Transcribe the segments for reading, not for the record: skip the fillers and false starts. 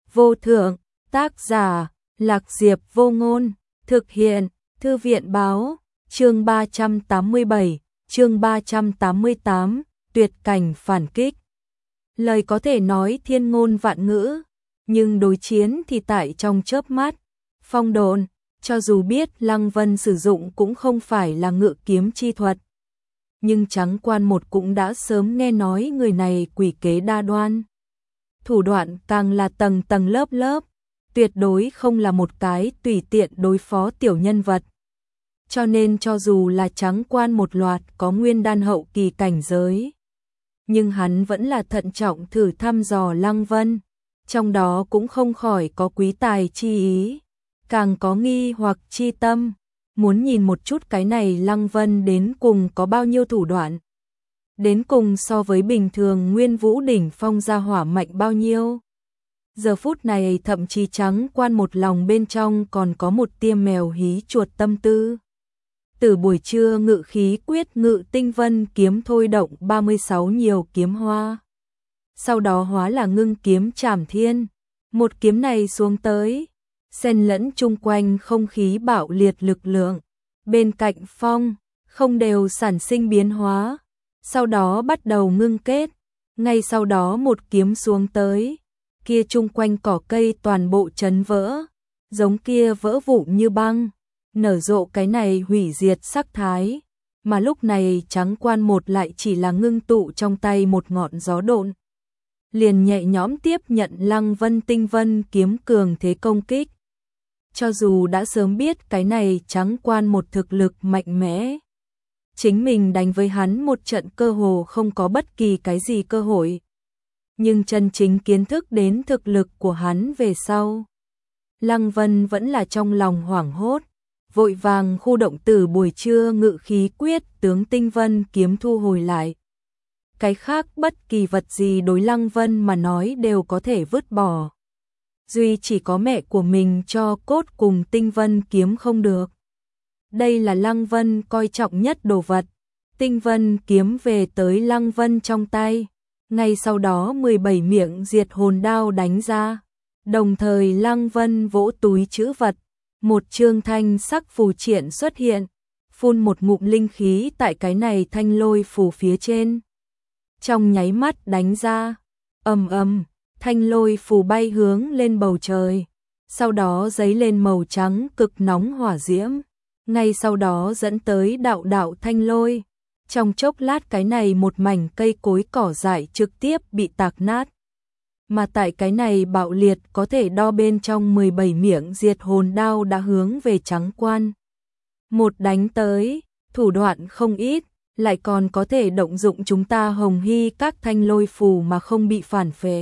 vô thượng, tác giả, Lạc Diệp Vô Ngôn, thực hiện, Thư viện Báo, chương 387, chương 388, tuyệt cảnh phản kích. Lời có thể nói thiên ngôn vạn ngữ, nhưng đối chiến thì tại trong chớp mắt. Phong Độn, cho dù biết Lăng Vân sử dụng cũng không phải là ngự kiếm chi thuật, nhưng Trắng Quan Một cũng đã sớm nghe nói người này quỷ kế đa đoan. Thủ đoạn càng là tầng tầng lớp lớp, tuyệt đối không là một cái tùy tiện đối phó tiểu nhân vật. Cho nên cho dù là Trắng Quan Một loạt có nguyên đan hậu kỳ cảnh giới, nhưng hắn vẫn là thận trọng thử thăm dò Lăng Vân, trong đó cũng không khỏi có quý tài chi ý, càng có nghi hoặc chi tâm, muốn nhìn một chút cái này Lăng Vân đến cùng có bao nhiêu thủ đoạn, đến cùng so với bình thường Nguyên Vũ đỉnh phong gia hỏa mạnh bao nhiêu. Giờ phút này thậm chí Trắng Quan Một lòng bên trong còn có một tia mèo hí chuột tâm tư. Từ buổi trưa ngự khí quyết ngự tinh vân kiếm thôi động 36 nhiều kiếm hoa, sau đó hóa là ngưng kiếm trảm thiên. Một kiếm này xuống tới, xen lẫn chung quanh không khí bạo liệt lực lượng, bên cạnh phong không đều sản sinh biến hóa, sau đó bắt đầu ngưng kết. Ngay sau đó một kiếm xuống tới, kia chung quanh cỏ cây toàn bộ chấn vỡ, giống kia vỡ vụn như băng, nở rộ cái này hủy diệt sắc thái. Mà lúc này Trắng Quan Một lại chỉ là ngưng tụ trong tay một ngọn gió độn, liền nhẹ nhõm tiếp nhận Lăng Vân tinh vân kiếm cường thế công kích. Cho dù đã sớm biết cái này Trắng Quan Một thực lực mạnh mẽ, chính mình đánh với hắn một trận cơ hồ không có bất kỳ cái gì cơ hội, nhưng chân chính kiến thức đến thực lực của hắn về sau, Lăng Vân vẫn là trong lòng hoảng hốt, vội vàng khu động từ buổi trưa ngự khí quyết tướng tinh vân kiếm thu hồi lại. Cái khác bất kỳ vật gì đối Lăng Vân mà nói đều có thể vứt bỏ, duy chỉ có mẹ của mình cho cốt cùng tinh vân kiếm không được. Đây là Lăng Vân coi trọng nhất đồ vật. Tinh vân kiếm về tới Lăng Vân trong tay, ngay sau đó 17 miệng diệt hồn đao đánh ra, đồng thời Lăng Vân vỗ túi trữ vật, một chương thanh sắc phù triện xuất hiện, phun một ngụm linh khí tại cái này thanh lôi phù phía trên. Trong nháy mắt đánh ra, ầm ầm, thanh lôi phù bay hướng lên bầu trời, sau đó giấy lên màu trắng cực nóng hỏa diễm, ngay sau đó dẫn tới đạo đạo thanh lôi. Trong chốc lát cái này một mảnh cây cối cỏ dại trực tiếp bị tạc nát. Mà tại cái này bạo liệt có thể đo bên trong 17 miệng diệt hồn đao đã hướng về Trắng Quan Một đánh tới, thủ đoạn không ít, lại còn có thể động dụng chúng ta hồng hy các thanh lôi phù mà không bị phản phệ.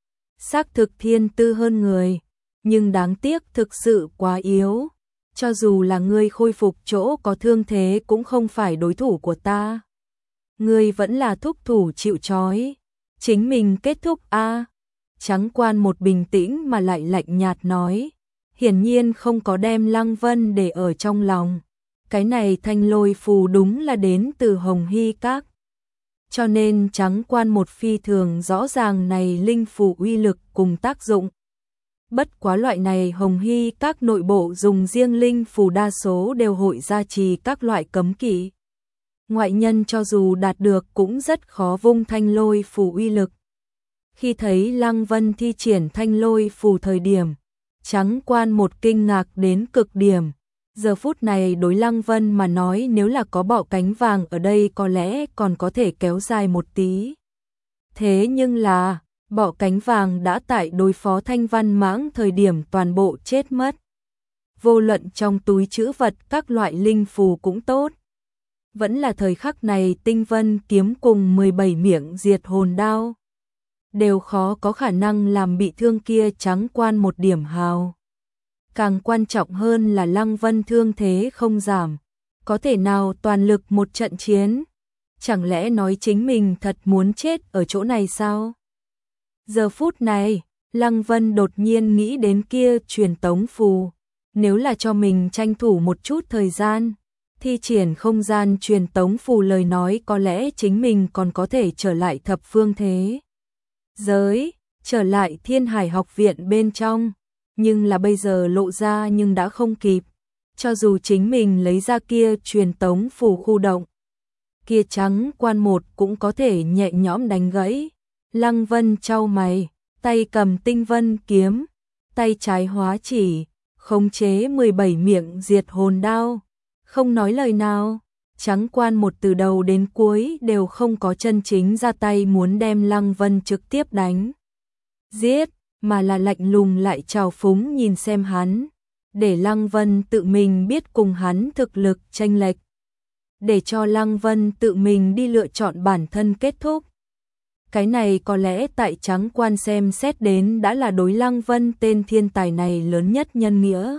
Xác thực thiên tư hơn người, nhưng đáng tiếc thực sự quá yếu. Cho dù là ngươi khôi phục chỗ có thương thế cũng không phải đối thủ của ta. Ngươi vẫn là thúc thủ chịu trói, chính mình kết thúc a. Trắng Quan Một bình tĩnh mà lại lạnh nhạt nói, hiển nhiên không có đem Lăng Vân để ở trong lòng. Cái này thanh lôi phù đúng là đến từ Hồng Hy Các. Cho nên Trắng Quan Một phi thường rõ ràng này linh phù uy lực cùng tác dụng. Bất quá loại này Hồng Hy Các nội bộ dùng riêng linh phù đa số đều hội gia trì các loại cấm kỵ. Ngoại nhân cho dù đạt được cũng rất khó vung thanh lôi phù uy lực. Khi thấy Lăng Vân thi triển thanh lôi phù thời điểm, Trắng Quan Một kinh ngạc đến cực điểm. Giờ phút này đối Lăng Vân mà nói nếu là có bọ cánh vàng ở đây có lẽ còn có thể kéo dài một tí. Thế nhưng là, bọ cánh vàng đã tại đối phó Thanh Văn Mãng thời điểm toàn bộ chết mất. Vô luận trong túi trữ vật các loại linh phù cũng tốt. Vẫn là thời khắc này tinh vân kiếm cùng 17 miệng diệt hồn đao đều khó có khả năng làm bị thương kia Trắng Quan Một điểm hào. Càng quan trọng hơn là Lăng Vân thương thế không giảm, có thể nào toàn lực một trận chiến? Chẳng lẽ nói chính mình thật muốn chết ở chỗ này sao? Giờ phút này, Lăng Vân đột nhiên nghĩ đến kia truyền tống phù, nếu là cho mình tranh thủ một chút thời gian, thi triển không gian truyền tống phù lời nói có lẽ chính mình còn có thể trở lại thập phương thế giới, trở lại Thiên Hải học viện bên trong, nhưng là bây giờ lộ ra nhưng đã không kịp. Cho dù chính mình lấy ra kia truyền tống phù khu động, kia Trắng Quan một cũng có thể nhẹ nhõm đánh gãy. Lăng Vân chau mày, tay cầm Tinh Vân kiếm, tay trái hóa chỉ, khống chế 17 miệng diệt hồn đao, không nói lời nào. Trắng Quan một từ đầu đến cuối đều không có chân chính ra tay muốn đem Lăng Vân trực tiếp đánh giết, mà là lạnh lùng lại trào phúng nhìn xem hắn, để Lăng Vân tự mình biết cùng hắn thực lực chênh lệch, để cho Lăng Vân tự mình đi lựa chọn bản thân kết thúc. Cái này có lẽ tại Trắng Quan xem xét đến đã là đối Lăng Vân tên thiên tài này lớn nhất nhân nghĩa.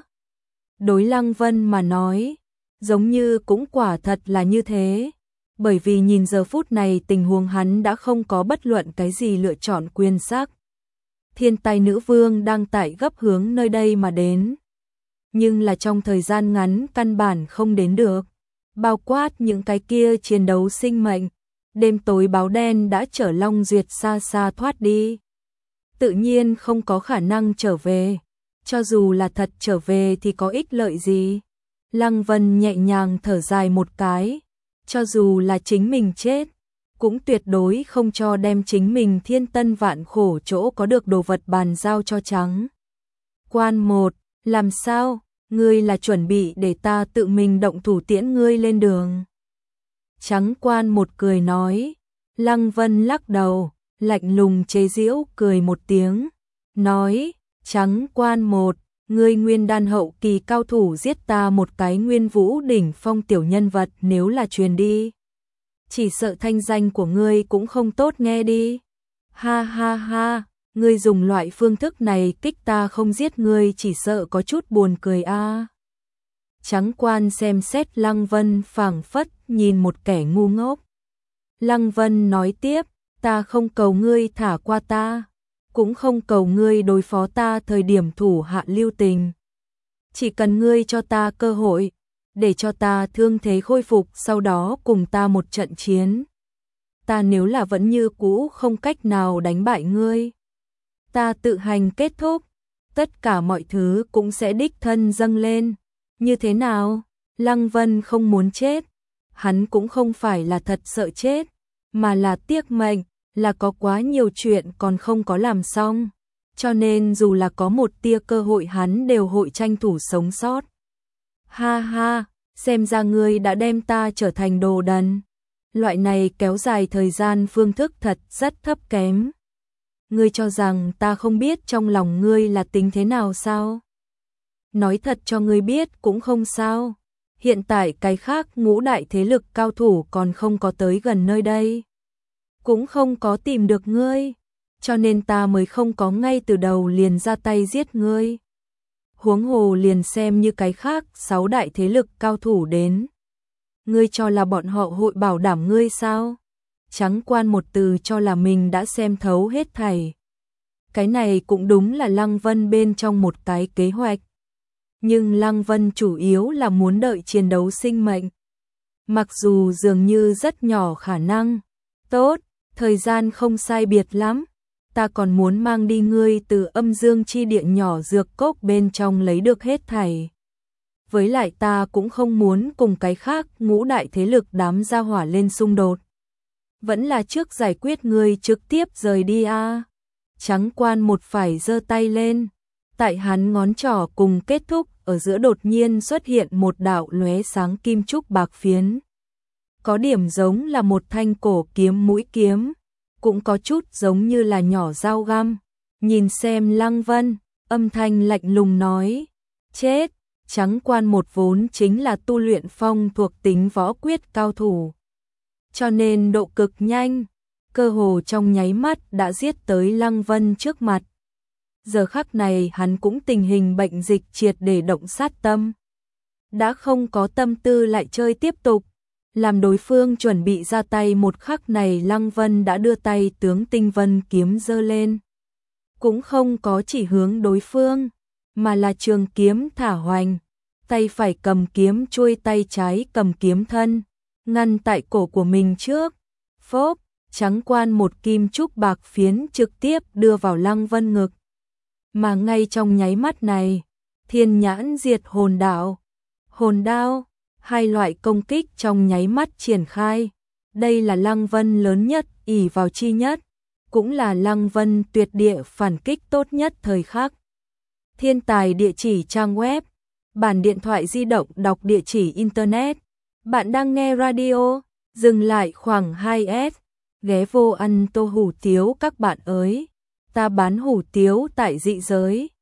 Đối Lăng Vân mà nói, giống như cũng quả thật là như thế, bởi vì nhìn giờ phút này tình huống hắn đã không có bất luận cái gì lựa chọn quyền sắc. Thiên tài nữ vương đang tại gấp hướng nơi đây mà đến, nhưng là trong thời gian ngắn căn bản không đến được, bao quát những cái kia chiến đấu sinh mệnh. Đêm tối báo đen đã chở Long Duyệt xa xa thoát đi, tự nhiên không có khả năng trở về, cho dù là thật trở về thì có ích lợi gì. Lăng Vân nhẹ nhàng thở dài một cái, cho dù là chính mình chết, cũng tuyệt đối không cho đem chính mình thiên tân vạn khổ chỗ có được đồ vật bàn giao cho Trắng Quan một. Làm sao, ngươi là chuẩn bị để ta tự mình động thủ tiễn ngươi lên đường? Trắng Quan một cười nói. Lăng Vân lắc đầu, lạnh lùng chế giễu cười một tiếng, nói, Trắng Quan một, ngươi nguyên đan hậu kỳ cao thủ giết ta một cái nguyên vũ đỉnh phong tiểu nhân vật, nếu là truyền đi, chỉ sợ thanh danh của ngươi cũng không tốt nghe đi. Ha ha ha, ngươi dùng loại phương thức này kích ta không giết ngươi chỉ sợ có chút buồn cười a. Trắng Quan xem xét Lăng Vân phảng phất nhìn một kẻ ngu ngốc. Lăng Vân nói tiếp, ta không cầu ngươi thả qua ta, cũng không cầu ngươi đối phó ta thời điểm thủ hạ lưu tình. Chỉ cần ngươi cho ta cơ hội, để cho ta thương thế khôi phục, sau đó cùng ta một trận chiến. Ta nếu là vẫn như cũ không cách nào đánh bại ngươi, ta tự hành kết thúc, tất cả mọi thứ cũng sẽ đích thân dâng lên. Như thế nào? Lăng Vân không muốn chết, hắn cũng không phải là thật sợ chết, mà là tiếc mệnh, là có quá nhiều chuyện còn không có làm xong, cho nên dù là có một tia cơ hội hắn đều hội tranh thủ sống sót. Ha ha, xem ra ngươi đã đem ta trở thành đồ đần. Loại này kéo dài thời gian phương thức thật rất thấp kém. Ngươi cho rằng ta không biết trong lòng ngươi là tính thế nào sao? Nói thật cho ngươi biết cũng không sao. Hiện tại cái khác ngũ đại thế lực cao thủ còn không có tới gần nơi đây, cũng không có tìm được ngươi, cho nên ta mới không có ngay từ đầu liền ra tay giết ngươi. Huống hồ liền xem như cái khác 6 đại thế lực cao thủ đến, ngươi cho là bọn họ hội bảo đảm ngươi sao? Trắng Quan một từ cho là mình đã xem thấu hết thảy. Cái này cũng đúng là Lăng Vân bên trong một cái kế hoạch. Nhưng Lăng Vân chủ yếu là muốn đợi chiến đấu sinh mệnh. Mặc dù dường như rất nhỏ khả năng. Tốt, thời gian không sai biệt lắm. Ta còn muốn mang đi ngươi từ âm dương chi địa nhỏ dược cốc bên trong lấy được hết thảy. Với lại ta cũng không muốn cùng cái khác ngũ đại thế lực đám gia hỏa lên xung đột. Vẫn là trước giải quyết ngươi trực tiếp rời đi a. Trắng Quan một phải giơ tay lên. Tại hắn ngón trỏ cùng kết thúc ở giữa đột nhiên xuất hiện một đạo lóe sáng kim trúc bạc phiến. Có điểm giống là một thanh cổ kiếm mũi kiếm, cũng có chút giống như là nhỏ dao găm. Nhìn xem Lăng Vân, âm thanh lạnh lùng nói, chết. Trắng Quan một vốn chính là tu luyện phong thuộc tính võ quyết cao thủ, cho nên độ cực nhanh, cơ hồ trong nháy mắt đã giết tới Lăng Vân trước mặt. Giờ khắc này hắn cũng tình hình bệnh dịch triệt để động sát tâm, đã không có tâm tư lại chơi tiếp tục. Làm đối phương chuẩn bị ra tay một khắc này, Lăng Vân đã đưa tay tướng Tinh Vân kiếm giơ lên, cũng không có chỉ hướng đối phương, mà là trường kiếm thả hoành, tay phải cầm kiếm chuôi, tay trái cầm kiếm thân, ngăn tại cổ của mình trước. Phốp, trắng quan một kim trúc bạc phiến trực tiếp đưa vào Lăng Vân ngực. Mà ngay trong nháy mắt này, thiên nhãn diệt hồn đạo, hồn đao, hai loại công kích trong nháy mắt triển khai. Đây là Lăng Vân lớn nhất, ỷ vào chi nhất, cũng là Lăng Vân tuyệt địa phản kích tốt nhất thời khắc. Thiên tài địa chỉ trang web, bản điện thoại di động đọc địa chỉ internet. Bạn đang nghe radio, dừng lại khoảng 2S, ghé vô ăn tô hủ tiếu các bạn ơi. Ta bán hủ tiếu tại dị giới.